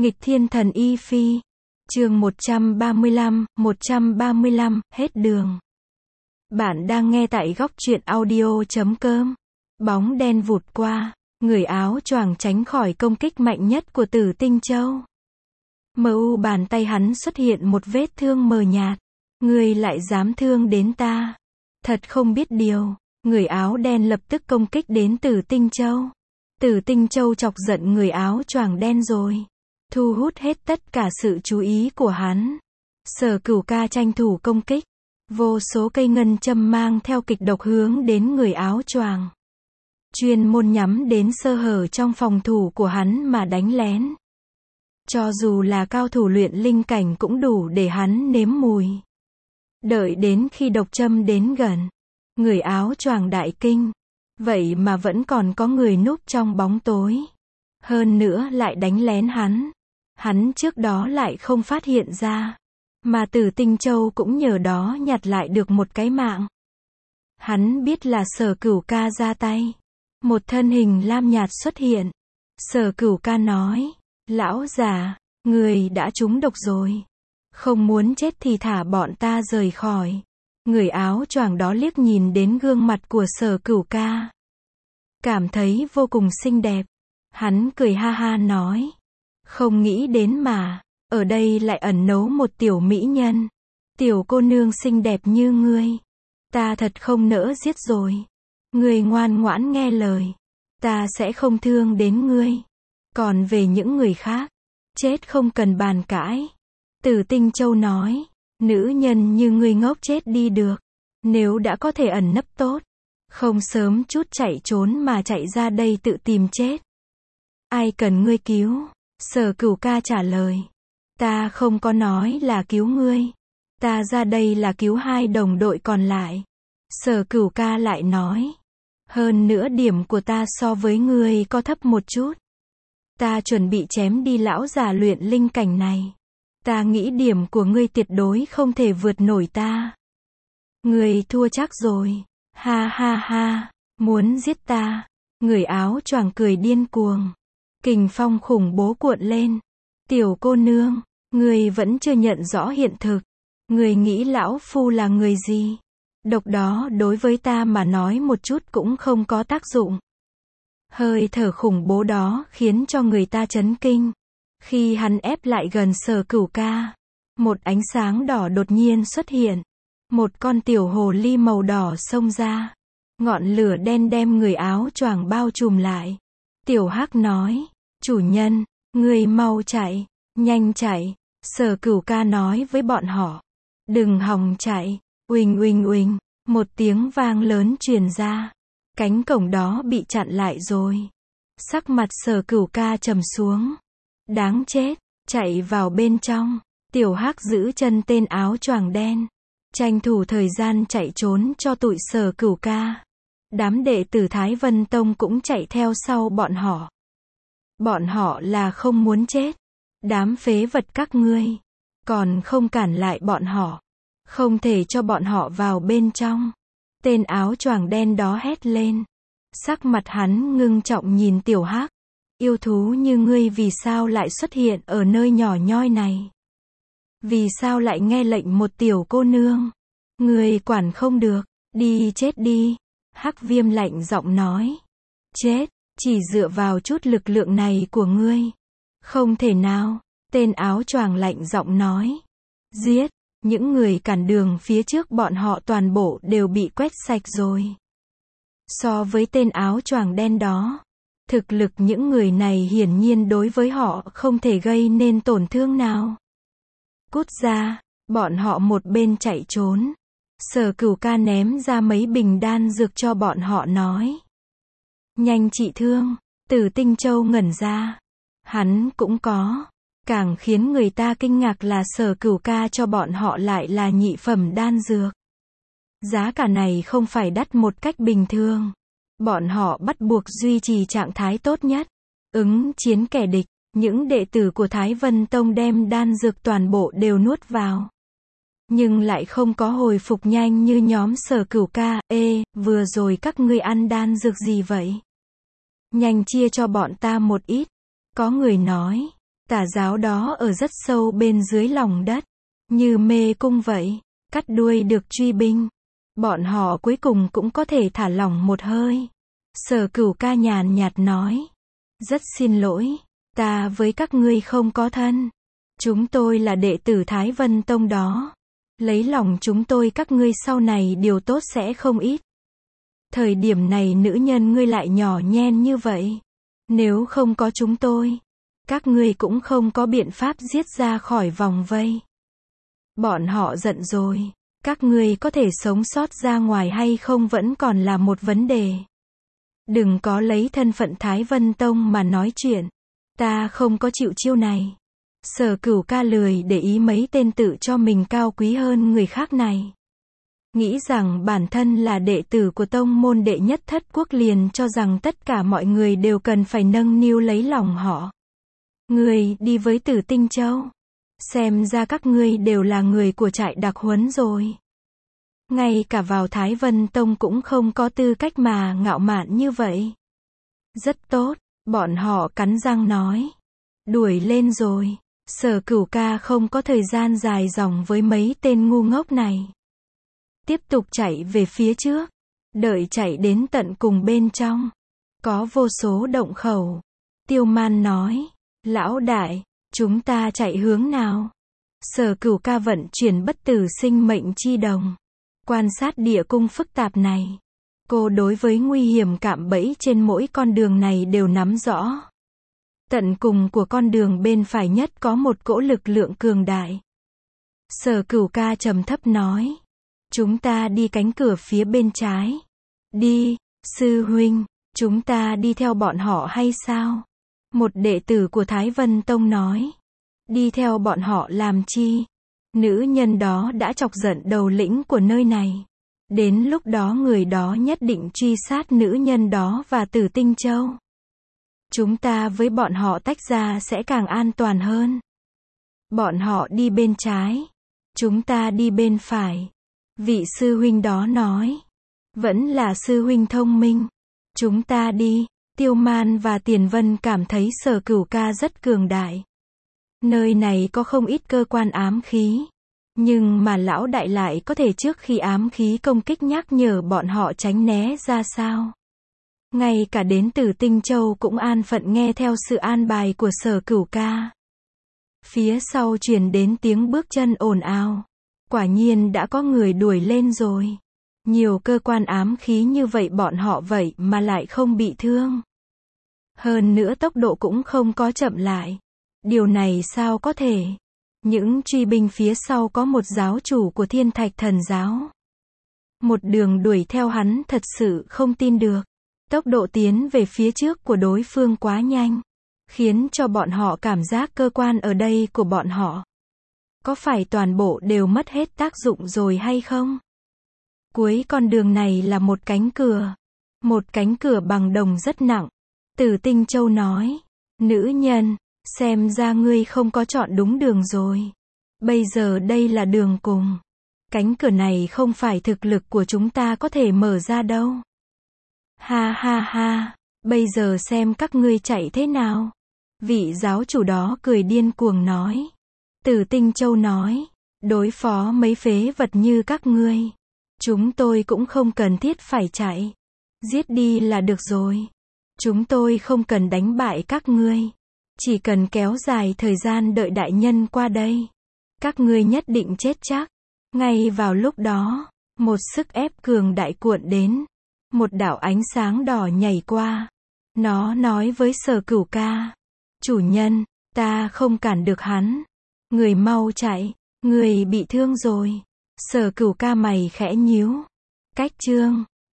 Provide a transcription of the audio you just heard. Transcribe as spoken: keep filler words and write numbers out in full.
Nghịch thiên thần y phi. Chương một trăm ba mươi lăm, một trăm ba mươi lăm, hết đường. Bạn đang nghe tại góc truyện audio chấm com. Bóng đen vụt qua, người áo choàng tránh khỏi công kích mạnh nhất của Tử Tinh Châu. Mờ u bàn tay hắn xuất hiện một vết thương mờ nhạt. Ngươi lại dám thương đến ta. Thật không biết điều. Người áo đen lập tức công kích đến Tử Tinh Châu. Tử Tinh Châu chọc giận người áo choàng đen rồi. Thu hút hết tất cả sự chú ý của hắn. Sở Cửu Ca tranh thủ công kích. Vô số cây ngân châm mang theo kịch độc hướng đến người áo choàng. Chuyên môn nhắm đến sơ hở trong phòng thủ của hắn mà đánh lén. Cho dù là cao thủ luyện linh cảnh cũng đủ để hắn nếm mùi. Đợi đến khi độc châm đến gần, người áo choàng đại kinh. Vậy mà vẫn còn có người núp trong bóng tối. Hơn nữa lại đánh lén hắn. Hắn trước đó lại không phát hiện ra. Mà Tử Tinh Châu cũng nhờ đó nhặt lại được một cái mạng. Hắn biết là Sở Cửu Ca ra tay. Một thân hình lam nhạt xuất hiện. Sở Cửu Ca nói, lão già, người đã trúng độc rồi. Không muốn chết thì thả bọn ta rời khỏi. Người áo choàng đó liếc nhìn đến gương mặt của Sở Cửu Ca. Cảm thấy vô cùng xinh đẹp. Hắn cười ha ha nói. Không nghĩ đến mà, ở đây lại ẩn nấu một tiểu mỹ nhân. Tiểu cô nương xinh đẹp như ngươi. Ta thật không nỡ giết rồi. Ngươi ngoan ngoãn nghe lời. Ta sẽ không thương đến ngươi. Còn về những người khác, chết không cần bàn cãi. Tử Tinh Châu nói, nữ nhân như ngươi ngốc chết đi được. Nếu đã có thể ẩn nấp tốt, không sớm chút chạy trốn mà chạy ra đây tự tìm chết. Ai cần ngươi cứu? Sở Cửu Ca trả lời. Ta không có nói là cứu ngươi. Ta ra đây là cứu hai đồng đội còn lại. Sở Cửu Ca lại nói. Hơn nữa điểm của ta so với ngươi có thấp một chút. Ta chuẩn bị chém đi lão già luyện linh cảnh này. Ta nghĩ điểm của ngươi tuyệt đối không thể vượt nổi ta. Ngươi thua chắc rồi. Ha ha ha. Muốn giết ta. Người áo choàng cười điên cuồng. Kình phong khủng bố cuộn lên. Tiểu cô nương, ngươi vẫn chưa nhận rõ hiện thực. Ngươi nghĩ lão phu là người gì? Độc đó đối với ta mà nói một chút cũng không có tác dụng. Hơi thở khủng bố đó khiến cho người ta chấn kinh. Khi hắn ép lại gần Sở Cửu Ca, một ánh sáng đỏ đột nhiên xuất hiện. Một con tiểu hồ ly màu đỏ xông ra. Ngọn lửa đen đem người áo choàng bao trùm lại. Tiểu Hắc nói, chủ nhân, người mau chạy, nhanh chạy. Sở Cửu Ca nói với bọn họ, đừng hòng chạy. Uỳnh uỳnh uỳnh, một tiếng vang lớn truyền ra. Cánh cổng đó bị chặn lại rồi. Sắc mặt Sở Cửu Ca trầm xuống. Đáng chết, chạy vào bên trong. Tiểu Hắc giữ chân tên áo choàng đen, tranh thủ thời gian chạy trốn cho tụi Sở Cửu Ca. Đám đệ tử Thái Vân Tông cũng chạy theo sau bọn họ. Bọn họ là không muốn chết. Đám phế vật các ngươi. Còn không cản lại bọn họ. Không thể cho bọn họ vào bên trong. Tên áo choàng đen đó hét lên. Sắc mặt hắn ngưng trọng nhìn Tiểu Hắc. Yêu thú như ngươi vì sao lại xuất hiện ở nơi nhỏ nhoi này? Vì sao lại nghe lệnh một tiểu cô nương? Ngươi quản không được. Đi chết đi. Hắc Viêm lạnh giọng nói. Chết, chỉ dựa vào chút lực lượng này của ngươi. Không thể nào, tên áo choàng lạnh giọng nói. Giết, những người cản đường phía trước bọn họ toàn bộ đều bị quét sạch rồi. So với tên áo choàng đen đó, thực lực những người này hiển nhiên đối với họ không thể gây nên tổn thương nào. Cút ra, bọn họ một bên chạy trốn. Sở Cửu Ca ném ra mấy bình đan dược cho bọn họ nói. Nhanh trị thương. Tử Tinh Châu ngẩn ra. Hắn cũng có. Càng khiến người ta kinh ngạc là Sở Cửu Ca cho bọn họ lại là nhị phẩm đan dược. Giá cả này không phải đắt một cách bình thường. Bọn họ bắt buộc duy trì trạng thái tốt nhất. Ứng chiến kẻ địch. Những đệ tử của Thái Vân Tông đem đan dược toàn bộ đều nuốt vào. Nhưng lại không có hồi phục nhanh như nhóm Sở Cửu Ca. Ê, vừa rồi các ngươi ăn đan dược gì vậy? Nhanh chia cho bọn ta một ít. Có người nói. Tà giáo đó ở rất sâu bên dưới lòng đất, như mê cung vậy, cắt đuôi được truy binh. Bọn họ cuối cùng cũng có thể thả lỏng một hơi. Sở Cửu Ca nhàn nhạt nói. Rất xin lỗi, ta với các ngươi không có thân. Chúng tôi là đệ tử Thái Vân Tông đó. Lấy lòng chúng tôi các ngươi sau này điều tốt sẽ không ít. Thời điểm này nữ nhân ngươi lại nhỏ nhen như vậy. Nếu không có chúng tôi, các ngươi cũng không có biện pháp giết ra khỏi vòng vây. Bọn họ giận rồi. Các ngươi có thể sống sót ra ngoài hay không vẫn còn là một vấn đề. Đừng có lấy thân phận Thái Vân Tông mà nói chuyện. Ta không có chịu chiêu này. Sở Cửu Ca lười để ý mấy tên tự cho mình cao quý hơn người khác này. Nghĩ rằng bản thân là đệ tử của tông môn đệ nhất thất quốc liền cho rằng tất cả mọi người đều cần phải nâng niu lấy lòng họ. Người đi với Tử Tinh Châu. Xem ra các ngươi đều là người của trại đặc huấn rồi. Ngay cả vào Thái Vân Tông cũng không có tư cách mà ngạo mạn như vậy. Rất tốt, bọn họ cắn răng nói. Đuổi lên rồi. Sở Cửu Ca không có thời gian dài dòng với mấy tên ngu ngốc này. Tiếp tục chạy về phía trước. Đợi chạy đến tận cùng bên trong. Có vô số động khẩu. Tiêu Man nói. Lão đại, chúng ta chạy hướng nào? Sở Cửu Ca vận chuyển bất tử sinh mệnh chi đồng. Quan sát địa cung phức tạp này. Cô đối với nguy hiểm cạm bẫy trên mỗi con đường này đều nắm rõ. Tận cùng của con đường bên phải nhất có một cỗ lực lượng cường đại. Sở Cửu Ca trầm thấp nói. Chúng ta đi cánh cửa phía bên trái. Đi, sư huynh, chúng ta đi theo bọn họ hay sao? Một đệ tử của Thái Vân Tông nói. Đi theo bọn họ làm chi? Nữ nhân đó đã chọc giận đầu lĩnh của nơi này. Đến lúc đó người đó nhất định truy sát nữ nhân đó và Tử Tinh Châu. Chúng ta với bọn họ tách ra sẽ càng an toàn hơn. Bọn họ đi bên trái. Chúng ta đi bên phải. Vị sư huynh đó nói. Vẫn là sư huynh thông minh. Chúng ta đi. Tiêu Man và Tiền Vân cảm thấy Sở Cửu Ca rất cường đại. Nơi này có không ít cơ quan ám khí. Nhưng mà lão đại lại có thể trước khi ám khí công kích nhắc nhở bọn họ tránh né ra sao. Ngay cả đến Tử Tinh Châu cũng an phận nghe theo sự an bài của Sở Cửu Ca. Phía sau truyền đến tiếng bước chân ồn ào. Quả nhiên đã có người đuổi lên rồi. Nhiều cơ quan ám khí như vậy bọn họ vậy mà lại không bị thương. Hơn nữa tốc độ cũng không có chậm lại. Điều này sao có thể? Những truy binh phía sau có một giáo chủ của Thiên Thạch Thần Giáo. Một đường đuổi theo hắn thật sự không tin được. Tốc độ tiến về phía trước của đối phương quá nhanh. Khiến cho bọn họ cảm giác cơ quan ở đây của bọn họ. Có phải toàn bộ đều mất hết tác dụng rồi hay không? Cuối con đường này là một cánh cửa. Một cánh cửa bằng đồng rất nặng. Tử Tinh Châu nói. Nữ nhân, xem ra ngươi không có chọn đúng đường rồi. Bây giờ đây là đường cùng. Cánh cửa này không phải thực lực của chúng ta có thể mở ra đâu. Ha ha ha, bây giờ xem các ngươi chạy thế nào. Vị giáo chủ đó cười điên cuồng nói. Tử Tinh Châu nói. Đối phó mấy phế vật như các ngươi. Chúng tôi cũng không cần thiết phải chạy. Giết đi là được rồi. Chúng tôi không cần đánh bại các ngươi. Chỉ cần kéo dài thời gian đợi đại nhân qua đây. Các ngươi nhất định chết chắc. Ngay vào lúc đó, một sức ép cường đại cuộn đến. Một đạo ánh sáng đỏ nhảy qua. Nó nói với Sở Cửu Ca. Chủ nhân, ta không cản được hắn. Người mau chạy, người bị thương rồi. Sở Cửu Ca mày khẽ nhíu. Cách chương